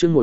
chương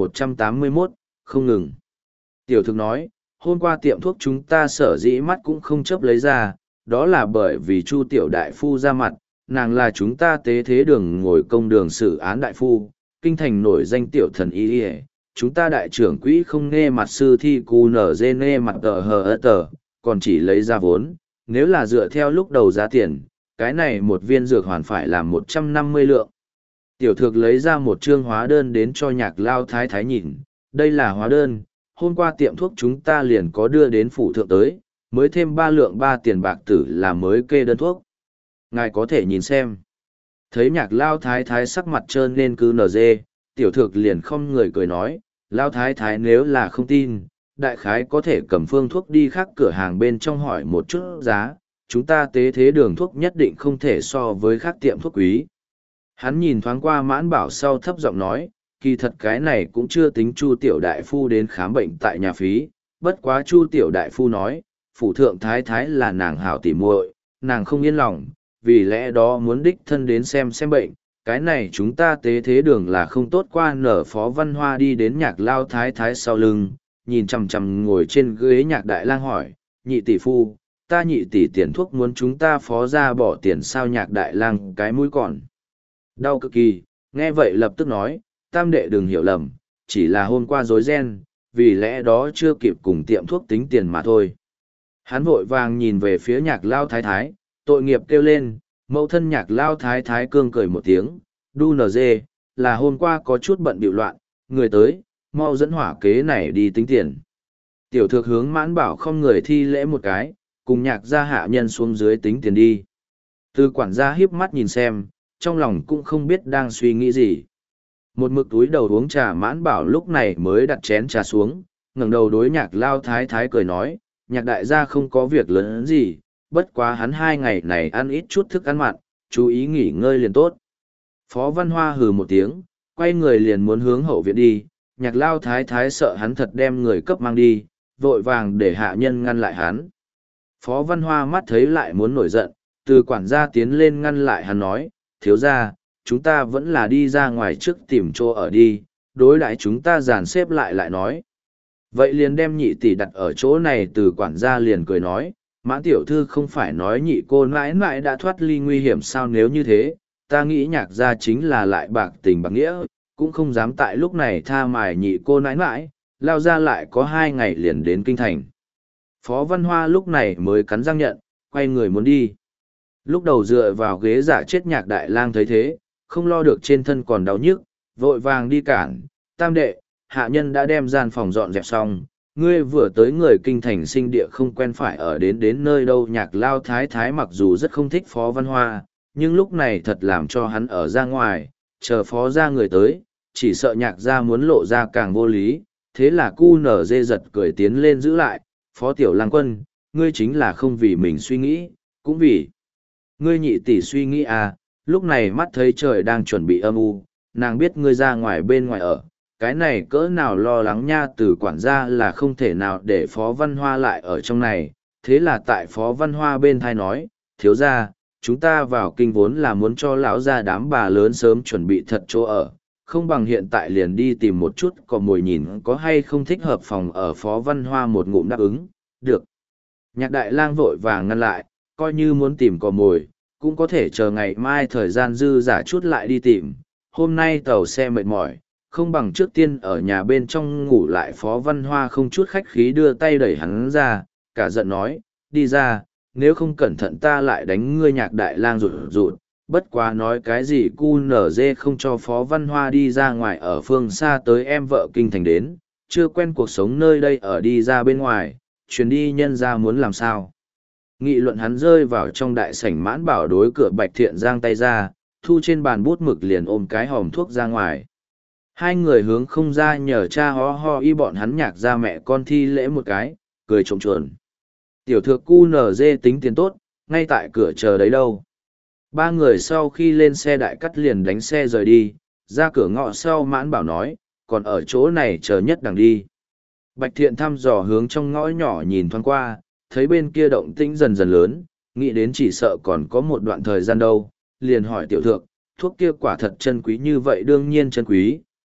1181, không ngừng. Tiểu thực nói, hôm qua tiệm thuốc chúng ta sở dĩ mắt cũng không chấp lấy ra, đó là bởi vì Chu tiểu đại phu ra mặt, nàng là chúng ta tế thế đường ngồi công đường xử án đại phu, kinh thành nổi danh tiểu thần y y. Chúng ta đại trưởng quỹ không nghe mặt sư thi cu nở dê nghe mặt tờ hờ ơ tờ, còn chỉ lấy ra vốn, nếu là dựa theo lúc đầu giá tiền, cái này một viên dược hoàn phải là 150 lượng. Tiểu thược lấy ra một chương hóa đơn đến cho Nhạc Lao Thái Thái nhìn, đây là hóa đơn, hôm qua tiệm thuốc chúng ta liền có đưa đến phủ thượng tới, mới thêm 3 lượng 3 tiền bạc tử là mới kê đơn thuốc. Ngài có thể nhìn xem. Thấy Nhạc Lao Thái Thái sắc mặt trơn nên cứ nở dê, tiểu thược liền không người cười nói, Lao Thái Thái nếu là không tin, đại khái có thể cầm phương thuốc đi khác cửa hàng bên trong hỏi một chút giá, chúng ta tế thế đường thuốc nhất định không thể so với khác tiệm thuốc quý. Hắn nhìn thoáng qua Mãn Bảo sau thấp giọng nói, kỳ thật cái này cũng chưa tính Chu tiểu đại phu đến khám bệnh tại nhà phí, bất quá Chu tiểu đại phu nói, phủ thượng thái thái là nàng hảo tỉ muội, nàng không yên lòng, vì lẽ đó muốn đích thân đến xem bệnh, cái này chúng ta tế thế đường là không tốt qua nở. Phó Văn Hoa đi đến Nhạc Lao Thái Thái sau lưng, nhìn chằm chằm ngồi trên ghế Nhạc Đại Lang hỏi, nhị tỷ phu, ta nhị tỷ tiền thuốc muốn chúng ta phó ra bỏ tiền sao? Nhạc Đại Lang cái mũi còn đau cực kỳ, nghe vậy lập tức nói, tam đệ đừng hiểu lầm, chỉ là hôm qua rối ren, vì lẽ đó chưa kịp cùng tiệm thuốc tính tiền mà thôi. Hắn vội vàng nhìn về phía Nhạc Lao Thái Thái, tội nghiệp kêu lên, mẫu thân Nhạc Lao Thái Thái cương cười một tiếng, đu nờ dê, là hôm qua có chút bận bịu loạn, người tới, mau dẫn hỏa kế này đi tính tiền. Tiểu thược hướng Mãn Bảo không người thi lễ một cái, cùng Nhạc gia hạ nhân xuống dưới tính tiền đi. Từ quản gia hiếp mắt nhìn xem, trong lòng cũng không biết đang suy nghĩ gì. Một mực túi đầu uống trà Mãn Bảo lúc này mới đặt chén trà xuống, ngẩng đầu đối Nhạc Lao Thái Thái cười nói, Nhạc đại gia không có việc lớn gì, bất quá hắn 2 ngày này ăn ít chút thức ăn mặn, chú ý nghỉ ngơi liền tốt. Phó Văn Hoa hừ một tiếng, quay người liền muốn hướng hậu viện đi, Nhạc Lao Thái Thái sợ hắn thật đem người cấp mang đi, vội vàng để hạ nhân ngăn lại hắn. Phó Văn Hoa mắt thấy lại muốn nổi giận, từ quản gia tiến lên ngăn lại hắn nói, thiếu gia, chúng ta vẫn là đi ra ngoài trước tìm chỗ ở đi, đối đãi chúng ta dàn xếp lại nói. Vậy liền đem nhị tỷ đặt ở chỗ này. Từ quản gia liền cười nói, Mãn tiểu thư không phải nói nhị cô mãi mãi đã thoát ly nguy hiểm sao? Nếu như thế, ta nghĩ Nhạc gia chính là lại bạc tình bạc nghĩa, cũng không dám tại lúc này tha mài nhị cô mãi mãi, lao ra lại có 2 ngày liền đến kinh thành. Phó Văn Hoa lúc này mới cắn răng nhận, quay người muốn đi. Lúc đầu dựa vào ghế giả chết Nhạc Đại Lang thấy thế, không lo được trên thân còn đau nhức, vội vàng đi cản, tam đệ, hạ nhân đã đem gian phòng dọn dẹp xong, ngươi vừa tới người kinh thành sinh địa không quen phải ở đến nơi đâu. Nhạc Lao Thái Thái mặc dù rất không thích Phó Văn Hoa, nhưng lúc này thật làm cho hắn ở ra ngoài, chờ phó ra người tới, chỉ sợ Nhạc gia muốn lộ ra càng vô lý, thế là cu nở dê giật cười tiến lên giữ lại, Phó Tiểu Lang Quân, ngươi chính là không vì mình suy nghĩ, cũng vì ngươi nhị tỷ suy nghĩ à. Lúc này mắt thấy trời đang chuẩn bị âm u, nàng biết ngươi ra ngoài bên ngoài ở, cái này cỡ nào lo lắng nha. Từ quản gia là không thể nào để Phó Văn Hoa lại ở trong này, thế là tại Phó Văn Hoa bên thai nói, thiếu gia, chúng ta vào kinh vốn là muốn cho lão gia đám bà lớn sớm chuẩn bị thật chỗ ở, không bằng hiện tại liền đi tìm một chút có mồi nhìn có hay không thích hợp phòng ở. Phó Văn Hoa một ngụm đáp ứng, được. Nhạc Đại Lang vội vàng ngăn lại, coi như muốn tìm cò mồi, cũng có thể chờ ngày mai thời gian dư giả chút lại đi tìm, hôm nay tàu xe mệt mỏi, không bằng trước tiên ở nhà bên trong ngủ lại. Phó Văn Hoa không chút khách khí đưa tay đẩy hắn ra, cả giận nói, đi ra, nếu không cẩn thận ta lại đánh ngươi. Nhạc Đại Lang rụt rụt, bất quá nói cái gì cu nở dê không cho Phó Văn Hoa đi ra ngoài ở phương xa tới em vợ kinh thành đến, chưa quen cuộc sống nơi đây ở đi ra bên ngoài, chuyến đi nhân ra muốn làm sao. Nghị luận hắn rơi vào trong đại sảnh. Mãn Bảo đối cửa Bạch Thiện giang tay ra, thu trên bàn bút mực liền ôm cái hòm thuốc ra ngoài. Hai người hướng không ra nhờ cha ho y bọn hắn Nhạc ra mẹ con thi lễ một cái, cười trộm chuồn. Tiểu thược cu nở dê tính tiền tốt, ngay tại cửa chờ đấy đâu. 3 người sau khi lên xe đại cắt liền đánh xe rời đi, ra cửa ngõ sau Mãn Bảo nói, còn ở chỗ này chờ nhất đằng đi. Bạch Thiện thăm dò hướng trong ngõ nhỏ nhìn thoáng qua, thấy bên kia động tĩnh dần dần lớn, nghĩ đến chỉ sợ còn có một đoạn thời gian đâu, liền hỏi tiểu thượng, thuốc kia quả thật chân quý như vậy? Đương nhiên chân quý,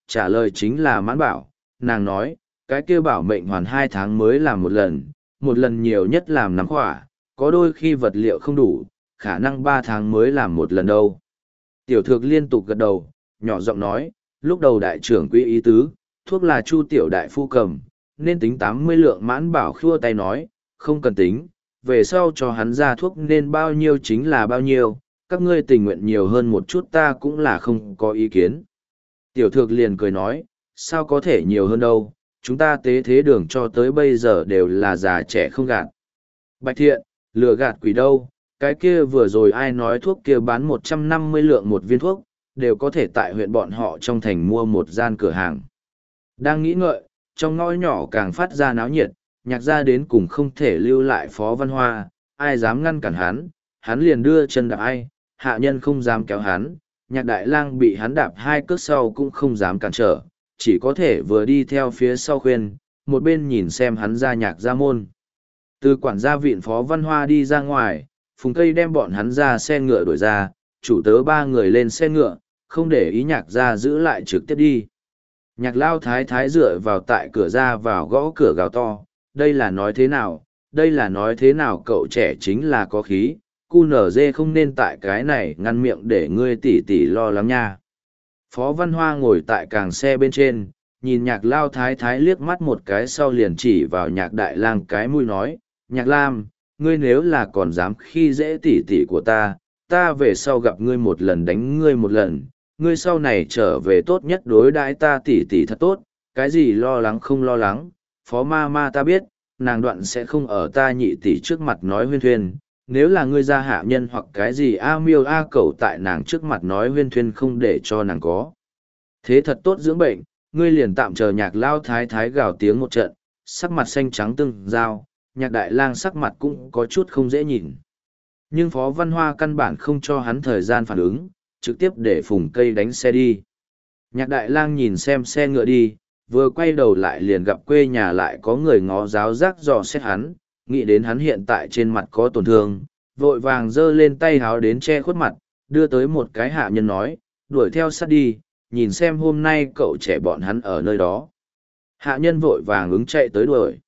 trả lời chính là mãn bảo. Nàng nói, cái kia bảo mệnh hoàn 2 tháng mới làm một lần nhiều nhất làm 5 khỏa, có đôi khi vật liệu không đủ, khả năng 3 tháng mới làm một lần đâu. Tiểu thược liên tục gật đầu, nhỏ giọng nói, lúc đầu đại trưởng quỹ ý tứ, thuốc là Chu tiểu đại phu cầm, nên tính 80 lượng. Mãn bảo khua tay nói, không cần tính, về sau cho hắn ra thuốc nên bao nhiêu chính là bao nhiêu, các ngươi tình nguyện nhiều hơn một chút ta cũng là không có ý kiến. Tiểu thược liền cười nói, sao có thể nhiều hơn đâu, chúng ta tế thế đường cho tới bây giờ đều là già trẻ không gạt. Bạch thiện, lừa gạt quỷ đâu, cái kia vừa rồi ai nói thuốc kia bán 150 lượng một viên thuốc, đều có thể tại huyện bọn họ trong thành mua một gian cửa hàng. Đang nghĩ ngợi, trong ngõ nhỏ càng phát ra náo nhiệt, nhạc ra đến cùng không thể lưu lại Phó Văn Hoa, ai dám ngăn cản hắn liền đưa chân đạp ai, hạ nhân không dám kéo hắn, nhạc đại lang bị hắn đạp 2 cước sau cũng không dám cản trở, chỉ có thể vừa đi theo phía sau khuyên, một bên nhìn xem hắn ra nhạc ra môn. Từ quản gia viện Phó Văn Hoa đi ra ngoài, Phùng Cây đem bọn hắn ra xe ngựa đuổi ra, chủ tớ 3 người lên xe ngựa, không để ý nhạc ra giữ lại trực tiếp đi. Nhạc lao thái thái dựa vào tại cửa ra vào gõ cửa gào to, đây là nói thế nào, đây là nói thế nào, cậu trẻ chính là có khí, cu nở dê không nên tại cái này ngăn miệng để ngươi tỉ tỉ lo lắng nha. Phó Văn Hoa ngồi tại càng xe bên trên, nhìn nhạc lao thái thái liếc mắt một cái sau liền chỉ vào nhạc đại lang cái mũi nói, nhạc lam, ngươi nếu là còn dám khi dễ tỉ tỉ của ta về sau gặp ngươi một lần đánh ngươi một lần, ngươi sau này trở về tốt nhất đối đãi ta tỉ tỉ thật tốt, cái gì lo lắng không lo lắng, Phó ma ma ta biết, nàng đoạn sẽ không ở ta nhị tỉ trước mặt nói huyên thuyên, nếu là ngươi ra hạ nhân hoặc cái gì a miêu a cẩu tại nàng trước mặt nói huyên thuyên không để cho nàng có. Thế thật tốt dưỡng bệnh, ngươi liền tạm chờ nhạc lao thái thái gào tiếng một trận, sắc mặt xanh trắng tương giao, nhạc đại lang sắc mặt cũng có chút không dễ nhìn. Nhưng Phó Văn Hoa căn bản không cho hắn thời gian phản ứng, trực tiếp để Phùng Cây đánh xe đi. Nhạc đại lang nhìn xem xe ngựa đi, vừa quay đầu lại liền gặp quê nhà lại có người ngó giáo giác dò xét hắn, nghĩ đến hắn hiện tại trên mặt có tổn thương, vội vàng giơ lên tay háo đến che khuất mặt, đưa tới một cái hạ nhân nói, đuổi theo sát đi, nhìn xem hôm nay cậu trẻ bọn hắn ở nơi đó. Hạ nhân vội vàng ứng chạy tới đuổi.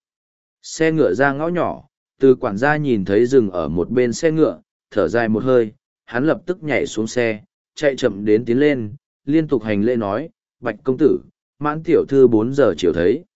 Xe ngựa ra ngõ nhỏ, từ quản gia nhìn thấy dừng ở một bên xe ngựa, thở dài một hơi, hắn lập tức nhảy xuống xe, chạy chậm đến tiến lên, liên tục hành lễ nói, Bạch công tử, Mãn tiểu thư 4 giờ chiều thấy.